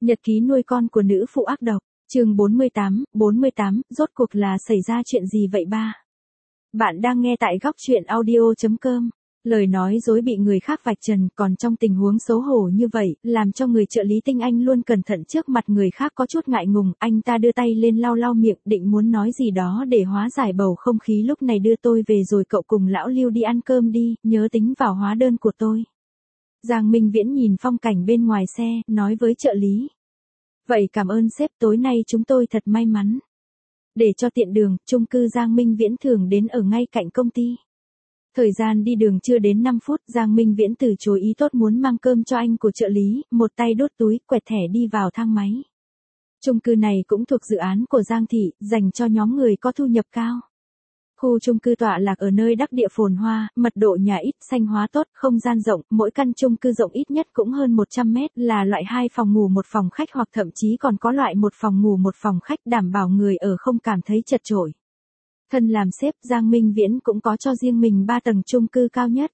Nhật ký nuôi con của nữ phụ ác độc, chương 48, rốt cuộc là xảy ra chuyện gì vậy ba? Bạn đang nghe tại góc truyện audio.com. Lời nói dối bị người khác vạch trần, còn trong tình huống xấu hổ như vậy, làm cho người trợ lý Tinh Anh luôn cẩn thận trước mặt người khác có chút ngại ngùng, anh ta đưa tay lên lau lau miệng, định muốn nói gì đó để hóa giải bầu không khí lúc này. Đưa tôi về rồi cậu cùng lão Lưu đi ăn cơm đi, nhớ tính vào hóa đơn của tôi. Giang Minh Viễn nhìn phong cảnh bên ngoài xe, nói với trợ lý. Vậy cảm ơn sếp, tối nay chúng tôi thật may mắn. Để cho tiện đường, chung cư Giang Minh Viễn thường đến ở ngay cạnh công ty. Thời gian đi đường chưa đến 5 phút, Giang Minh Viễn từ chối ý tốt muốn mang cơm cho anh của trợ lý, một tay đốt túi, quẹt thẻ đi vào thang máy. Chung cư này cũng thuộc dự án của Giang Thị, dành cho nhóm người có thu nhập cao. Khu chung cư tọa lạc ở nơi đắc địa phồn hoa, mật độ nhà ít, xanh hóa tốt, không gian rộng, mỗi căn chung cư rộng ít nhất cũng hơn 100 mét, là loại 2 phòng ngủ 1 phòng khách hoặc thậm chí còn có loại 1 phòng ngủ 1 phòng khách, đảm bảo người ở không cảm thấy chật chội. Thân làm sếp, Giang Minh Viễn cũng có cho riêng mình 3 tầng chung cư cao nhất.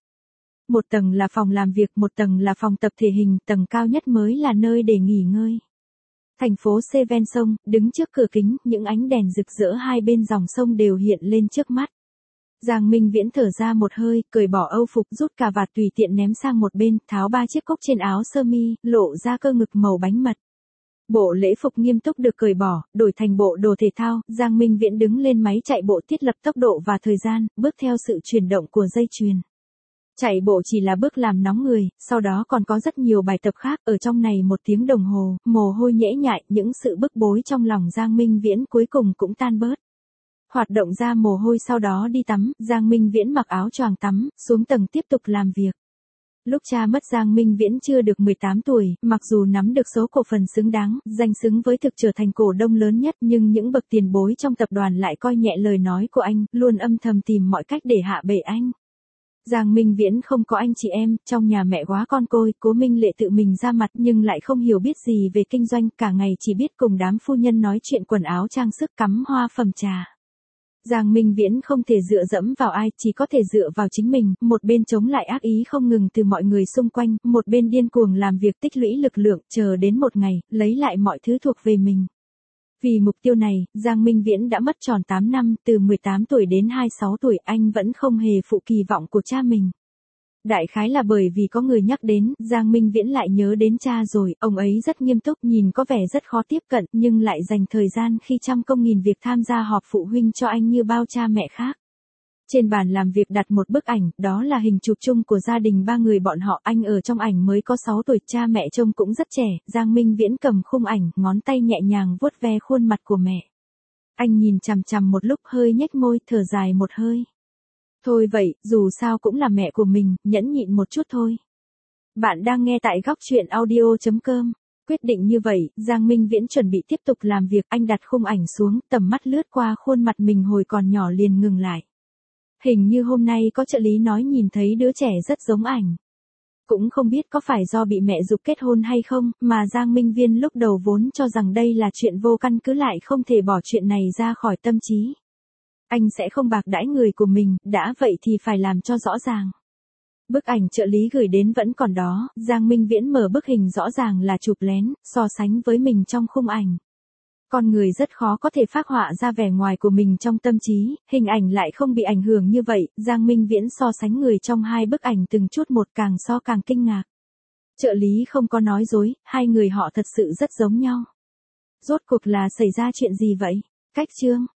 1 tầng là phòng làm việc, 1 tầng là phòng tập thể hình, tầng cao nhất mới là nơi để nghỉ ngơi. Thành phố C ven sông, đứng trước cửa kính, những ánh đèn rực rỡ hai bên dòng sông đều hiện lên trước mắt. Giang Minh Viễn thở ra một hơi, cởi bỏ âu phục, rút cà vạt tùy tiện ném sang một bên, tháo 3 chiếc cúc trên áo sơ mi, lộ ra cơ ngực màu bánh mật. Bộ lễ phục nghiêm túc được cởi bỏ, đổi thành bộ đồ thể thao, Giang Minh Viễn đứng lên máy chạy bộ thiết lập tốc độ và thời gian, bước theo sự chuyển động của dây chuyền. Chạy bộ chỉ là bước làm nóng người, sau đó còn có rất nhiều bài tập khác, ở trong này 1 tiếng đồng hồ, mồ hôi nhễ nhại, những sự bức bối trong lòng Giang Minh Viễn cuối cùng cũng tan bớt. Hoạt động ra mồ hôi sau đó đi tắm, Giang Minh Viễn mặc áo choàng tắm, xuống tầng tiếp tục làm việc. Lúc cha mất Giang Minh Viễn chưa được 18 tuổi, mặc dù nắm được số cổ phần xứng đáng, danh xứng với thực trở thành cổ đông lớn nhất, nhưng những bậc tiền bối trong tập đoàn lại coi nhẹ lời nói của anh, luôn âm thầm tìm mọi cách để hạ bệ anh. Giang Minh Viễn không có anh chị em, trong nhà mẹ quá con côi, Cố Minh Lệ tự mình ra mặt nhưng lại không hiểu biết gì về kinh doanh, cả ngày chỉ biết cùng đám phu nhân nói chuyện quần áo trang sức, cắm hoa phẩm trà. Giang Minh Viễn không thể dựa dẫm vào ai, chỉ có thể dựa vào chính mình, một bên chống lại ác ý không ngừng từ mọi người xung quanh, một bên điên cuồng làm việc tích lũy lực lượng, chờ đến một ngày, lấy lại mọi thứ thuộc về mình. Vì mục tiêu này, Giang Minh Viễn đã mất tròn 8 năm, từ 18 tuổi đến 26 tuổi, anh vẫn không hề phụ kỳ vọng của cha mình. Đại khái là bởi vì có người nhắc đến, Giang Minh Viễn lại nhớ đến cha rồi, ông ấy rất nghiêm túc, nhìn có vẻ rất khó tiếp cận, nhưng lại dành thời gian khi trăm công nghìn việc tham gia họp phụ huynh cho anh như bao cha mẹ khác. Trên bàn làm việc đặt một bức ảnh, đó là hình chụp chung của gia đình 3 người bọn họ, anh ở trong ảnh mới có 6 tuổi, cha mẹ trông cũng rất trẻ, Giang Minh Viễn cầm khung ảnh, ngón tay nhẹ nhàng vuốt ve khuôn mặt của mẹ. Anh nhìn chằm chằm một lúc, hơi nhếch môi, thở dài một hơi. Thôi vậy, dù sao cũng là mẹ của mình, nhẫn nhịn một chút thôi. Bạn đang nghe tại góc truyện audio.com. Quyết định như vậy, Giang Minh Viễn chuẩn bị tiếp tục làm việc, anh đặt khung ảnh xuống, tầm mắt lướt qua khuôn mặt mình hồi còn nhỏ liền ngừng lại. Hình như hôm nay có trợ lý nói nhìn thấy đứa trẻ rất giống ảnh. Cũng không biết có phải do bị mẹ giục kết hôn hay không, mà Giang Minh Viễn lúc đầu vốn cho rằng đây là chuyện vô căn cứ, lại không thể bỏ chuyện này ra khỏi tâm trí. Anh sẽ không bạc đãi người của mình, đã vậy thì phải làm cho rõ ràng. Bức ảnh trợ lý gửi đến vẫn còn đó, Giang Minh Viễn mở bức hình rõ ràng là chụp lén, so sánh với mình trong khung ảnh. Con người rất khó có thể phác họa ra vẻ ngoài của mình trong tâm trí, hình ảnh lại không bị ảnh hưởng như vậy, Giang Minh Viễn so sánh người trong 2 bức ảnh từng chút một, càng so càng kinh ngạc. Trợ lý không có nói dối, 2 người họ thật sự rất giống nhau. Rốt cuộc là xảy ra chuyện gì vậy? Cách chương